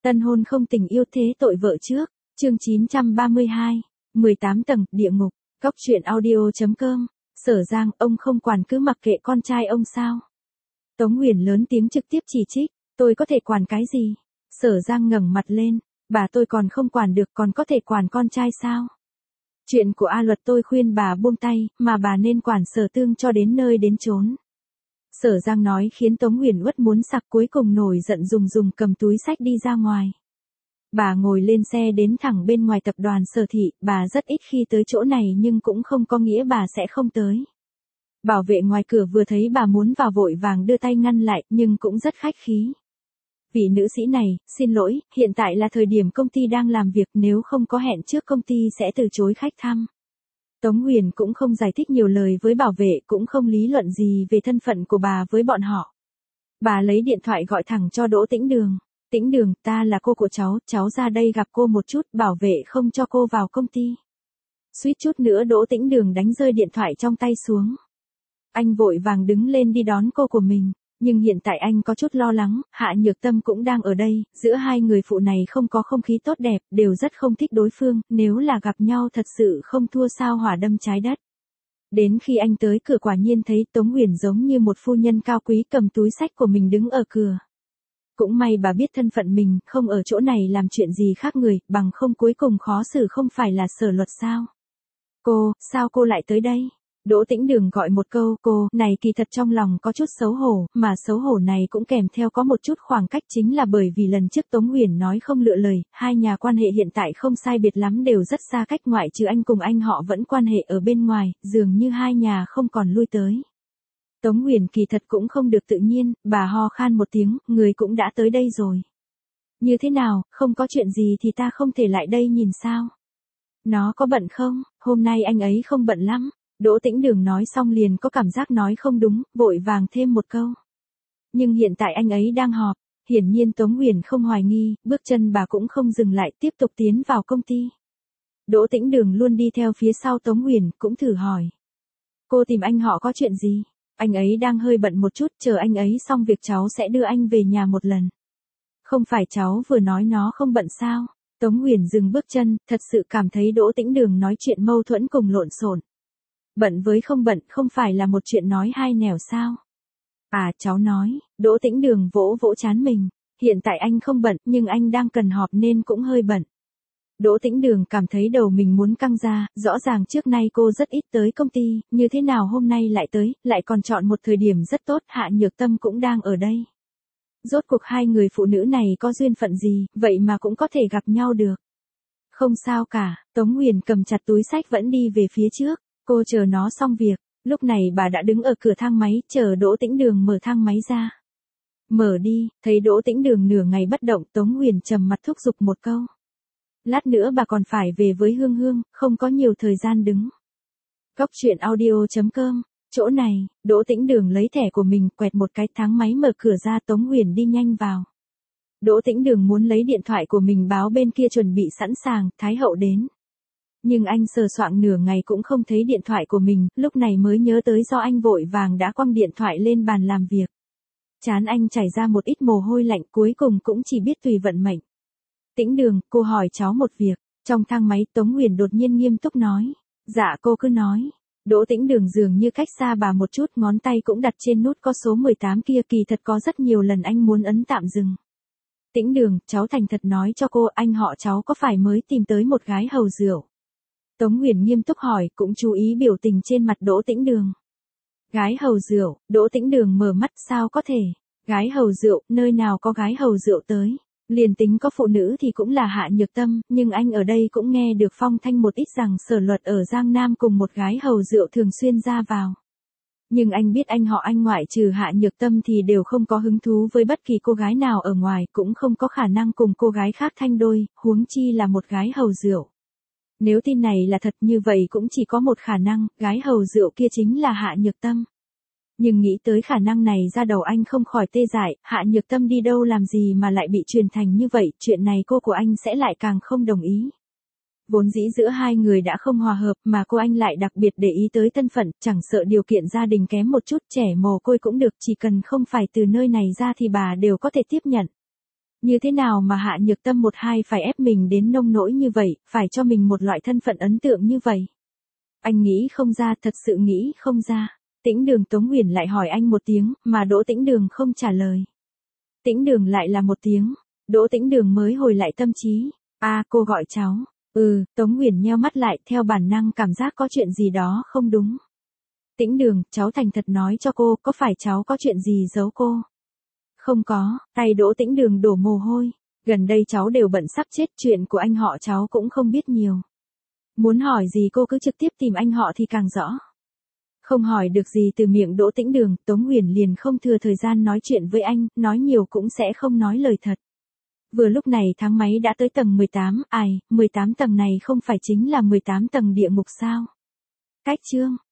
Tân hôn không tình yêu thế tội vợ trước, chương 932, 18 tầng, địa ngục, Cóc truyện audio.com, Sở Giang, ông không quản cứ mặc kệ con trai ông sao? Tống Huyền lớn tiếng trực tiếp chỉ trích, tôi có thể quản cái gì? Sở Giang ngẩng mặt lên, bà tôi còn không quản được còn có thể quản con trai sao? Chuyện của A Luật tôi khuyên bà buông tay, mà bà nên quản Sở Tương cho đến nơi đến chốn. Sở Giang nói khiến Tống Huyền uất muốn sặc, cuối cùng nổi giận dùng cầm túi xách đi ra ngoài. Bà ngồi lên xe đến thẳng bên ngoài tập đoàn Sở Thị, bà rất ít khi tới chỗ này nhưng cũng không có nghĩa bà sẽ không tới. Bảo vệ ngoài cửa vừa thấy bà muốn vào vội vàng đưa tay ngăn lại, nhưng cũng rất khách khí. Vị nữ sĩ này, xin lỗi, hiện tại là thời điểm công ty đang làm việc, nếu không có hẹn trước công ty sẽ từ chối khách thăm. Tống Huyền cũng không giải thích nhiều lời với bảo vệ, cũng không lý luận gì về thân phận của bà với bọn họ. Bà lấy điện thoại gọi thẳng cho Đỗ Tĩnh Đường. Tĩnh Đường, ta là cô của cháu ra đây gặp cô một chút, bảo vệ không cho cô vào công ty. Suýt chút nữa Đỗ Tĩnh Đường đánh rơi điện thoại trong tay xuống. Anh vội vàng đứng lên đi đón cô của mình, nhưng hiện tại anh có chút lo lắng, Hạ Nhược Tâm cũng đang ở đây, giữa hai người phụ này không có không khí tốt đẹp, đều rất không thích đối phương, nếu là gặp nhau thật sự không thua sao hỏa đâm trái đất. Đến khi anh tới cửa quả nhiên thấy Tống Huyền giống như một phu nhân cao quý cầm túi xách của mình đứng ở cửa. Cũng may bà biết thân phận mình, không ở chỗ này làm chuyện gì khác người, bằng không cuối cùng khó xử không phải là Sở Luật sao? Cô, sao cô lại tới đây? Đỗ Tĩnh Đường gọi một câu, cô, này kỳ thật trong lòng có chút xấu hổ, mà xấu hổ này cũng kèm theo có một chút khoảng cách, chính là bởi vì lần trước Tống Huyền nói không lựa lời, hai nhà quan hệ hiện tại không sai biệt lắm đều rất xa cách, ngoại trừ anh cùng anh họ vẫn quan hệ ở bên ngoài, dường như hai nhà không còn lui tới. Tống Huyền kỳ thật cũng không được tự nhiên, bà ho khan một tiếng, người cũng đã tới đây rồi. Như thế nào, không có chuyện gì thì ta không thể lại đây nhìn sao? Nó có bận không? Hôm nay anh ấy không bận lắm. Đỗ Tĩnh Đường nói xong liền có cảm giác nói không đúng, vội vàng thêm một câu. Nhưng hiện tại anh ấy đang họp, hiển nhiên Tống Huyền không hoài nghi, bước chân bà cũng không dừng lại, tiếp tục tiến vào công ty. Đỗ Tĩnh Đường luôn đi theo phía sau Tống Huyền, cũng thử hỏi. Cô tìm anh họ có chuyện gì? Anh ấy đang hơi bận một chút, chờ anh ấy xong việc cháu sẽ đưa anh về nhà một lần. Không phải cháu vừa nói nó không bận sao? Tống Huyền dừng bước chân, thật sự cảm thấy Đỗ Tĩnh Đường nói chuyện mâu thuẫn cùng lộn xộn. Bận với không bận không phải là một chuyện nói hai nẻo sao? À, cháu nói, Đỗ Tĩnh Đường vỗ vỗ trán mình, hiện tại anh không bận nhưng anh đang cần họp nên cũng hơi bận. Đỗ Tĩnh Đường cảm thấy đầu mình muốn căng ra, rõ ràng trước nay cô rất ít tới công ty, như thế nào hôm nay lại tới, lại còn chọn một thời điểm rất tốt, Hạ Nhược Tâm cũng đang ở đây. Rốt cuộc hai người phụ nữ này có duyên phận gì, vậy mà cũng có thể gặp nhau được. Không sao cả, Tống Huyền cầm chặt túi xách vẫn đi về phía trước. Cô chờ nó xong việc, lúc này bà đã đứng ở cửa thang máy, chờ Đỗ Tĩnh Đường mở thang máy ra. Mở đi, thấy Đỗ Tĩnh Đường nửa ngày bất động, Tống Huyền trầm mặt thúc giục một câu. Lát nữa bà còn phải về với Hương Hương, không có nhiều thời gian đứng. Cóc truyện audio.com, chỗ này, Đỗ Tĩnh Đường lấy thẻ của mình, quẹt một cái, thang máy mở cửa ra, Tống Huyền đi nhanh vào. Đỗ Tĩnh Đường muốn lấy điện thoại của mình báo bên kia chuẩn bị sẵn sàng, Thái Hậu đến. Nhưng anh sờ soạng nửa ngày cũng không thấy điện thoại của mình, lúc này mới nhớ tới do anh vội vàng đã quăng điện thoại lên bàn làm việc. Trán anh chảy ra một ít mồ hôi lạnh, cuối cùng cũng chỉ biết tùy vận mệnh. Tĩnh Đường, cô hỏi cháu một việc. Trong thang máy Tống Huyền đột nhiên nghiêm túc nói. Dạ cô cứ nói. Đỗ Tĩnh Đường dường như cách xa bà một chút, ngón tay cũng đặt trên nút có số 18 kia, kỳ thật có rất nhiều lần anh muốn ấn tạm dừng. Tĩnh Đường, cháu thành thật nói cho cô, anh họ cháu có phải mới tìm tới một gái hầu rượu? Tống Huyền nghiêm túc hỏi, cũng chú ý biểu tình trên mặt Đỗ Tĩnh Đường. Gái hầu rượu, Đỗ Tĩnh Đường mở mắt, sao có thể? Gái hầu rượu, nơi nào có gái hầu rượu tới? Liền tính có phụ nữ thì cũng là Hạ Nhược Tâm, nhưng anh ở đây cũng nghe được phong thanh một ít rằng Sở Luật ở Giang Nam cùng một gái hầu rượu thường xuyên ra vào. Nhưng anh biết anh họ anh ngoại trừ Hạ Nhược Tâm thì đều không có hứng thú với bất kỳ cô gái nào ở ngoài, cũng không có khả năng cùng cô gái khác thanh đôi, huống chi là một gái hầu rượu. Nếu tin này là thật như vậy cũng chỉ có một khả năng, gái hầu rượu kia chính là Hạ Nhược Tâm. Nhưng nghĩ tới khả năng này ra đầu anh không khỏi tê dại, Hạ Nhược Tâm đi đâu làm gì mà lại bị truyền thành như vậy, chuyện này cô của anh sẽ lại càng không đồng ý. Vốn dĩ giữa hai người đã không hòa hợp mà cô anh lại đặc biệt để ý tới thân phận, chẳng sợ điều kiện gia đình kém một chút, trẻ mồ côi cũng được, chỉ cần không phải từ nơi này ra thì bà đều có thể tiếp nhận. Như thế nào mà Hạ Nhược Tâm một hai phải ép mình đến nông nỗi như vậy, phải cho mình một loại thân phận ấn tượng như vậy? Anh nghĩ không ra, thật sự nghĩ không ra. Tĩnh Đường Tống Uyển lại hỏi anh một tiếng, mà Đỗ Tĩnh Đường không trả lời. Tĩnh Đường lại là một tiếng, Đỗ Tĩnh Đường mới hồi lại tâm trí. Cô gọi cháu. Tống Uyển nheo mắt lại, theo bản năng cảm giác có chuyện gì đó không đúng. Tĩnh Đường, cháu thành thật nói cho cô, có phải cháu có chuyện gì giấu cô? Không có, tay Đỗ Tĩnh Đường đổ mồ hôi. Gần đây cháu đều bận sắp chết, chuyện của anh họ cháu cũng không biết nhiều. Muốn hỏi gì cô cứ trực tiếp tìm anh họ thì càng rõ. Không hỏi được gì từ miệng Đỗ Tĩnh Đường, Tống Uyển liền không thừa thời gian nói chuyện với anh, nói nhiều cũng sẽ không nói lời thật. Vừa lúc này thang máy đã tới tầng 18, 18 tầng này không phải chính là 18 tầng địa ngục sao? Cách chương